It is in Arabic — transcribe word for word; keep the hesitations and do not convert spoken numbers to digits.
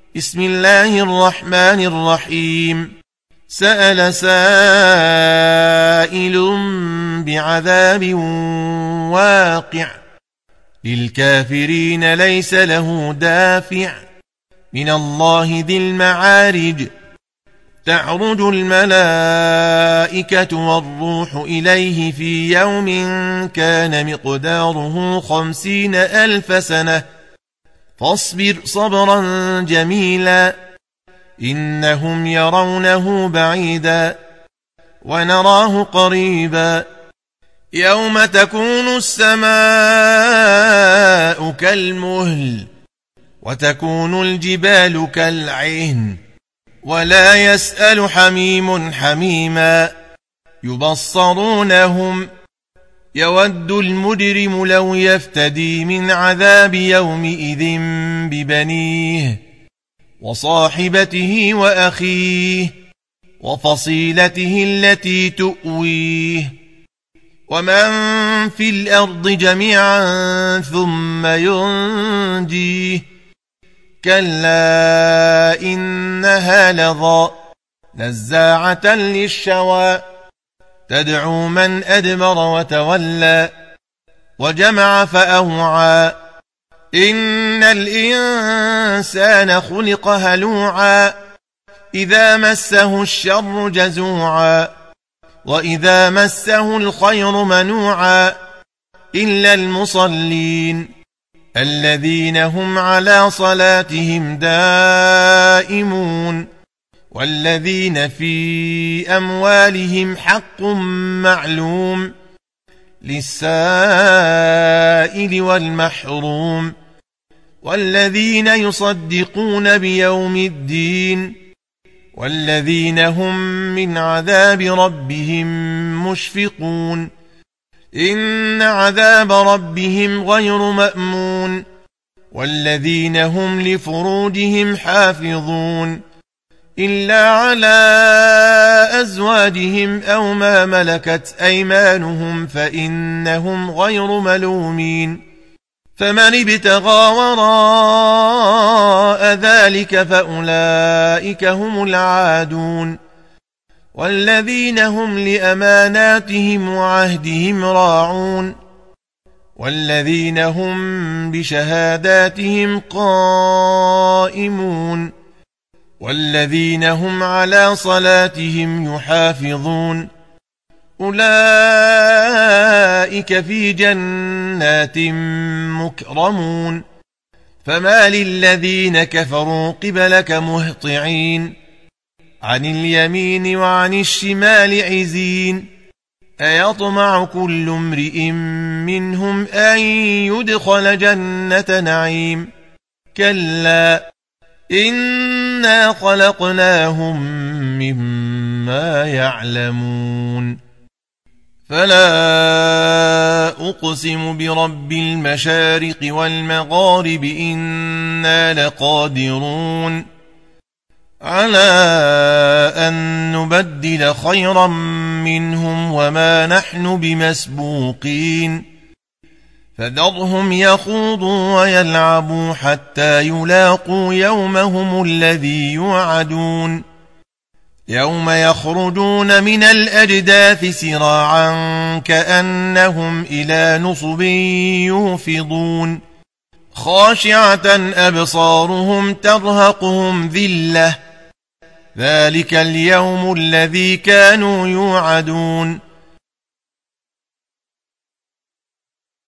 بسم الله الرحمن الرحيم سأل سائل بعذاب واقع للكافرين ليس له دافع من الله ذي المعارج تعرج الملائكة والروح إليه في يوم كان مقداره خمسين ألف سنة فاصبر صبرا جميلا إنهم يرونه بعيدا ونراه قريبا يوم تكون السماء كالمهل وتكون الجبال كالعهن ولا يسأل حميم حميما يبصرونهم يود المجرم لو يفتدي من عذاب يومئذ ببنيه وصاحبته وأخيه وفصيلته التي تؤويه ومن في الأرض جميعا ثم ينجيه كلا إنها لظى نزاعة للشوى تدعو من أدبر وتولى وجمع فأوعى إن الإنسان خلق هلوعا إذا مسه الشر جزوعا وإذا مسه الخير منوعا إلا المصلين الذين هم على صلاتهم دائمون والذين في أموالهم حق معلوم للسائل والمحروم والذين يصدقون بيوم الدين والذين هم من عذاب ربهم مشفقون إن عذاب ربهم غير مأمون والذين هم لفروجهم حافظون إلا على أزواجهم أو ما ملكت أيمانهم فإنهم غير ملومين فمن ابتغى وراء ذلك فأولئك هم العادون والذين هم لأماناتهم وعهدهم راعون والذين هم بشهاداتهم قائمون والذين هم على صلاتهم يحافظون أولئك في جنات مكرمون فما للذين كفروا قبلك مهطعين عن اليمين وعن الشمال عزين أيطمع كل امرئ منهم أن يدخل جنة نعيم كلا إنا خلقناهم مما يعلمون فلا أقسم برب المشارق والمغارب إنا لقادرون على أن نبدل خيرا منهم وما نحن بمسبوقين فذرهم يخوضوا ويلعبوا حتى يلاقوا يومهم الذي يوعدون يوم يخرجون من الأجداث سراعا كأنهم إلى نصب يوفضون خاشعة أبصارهم ترهقهم ذلة ذلك اليوم الذي كانوا يوعدون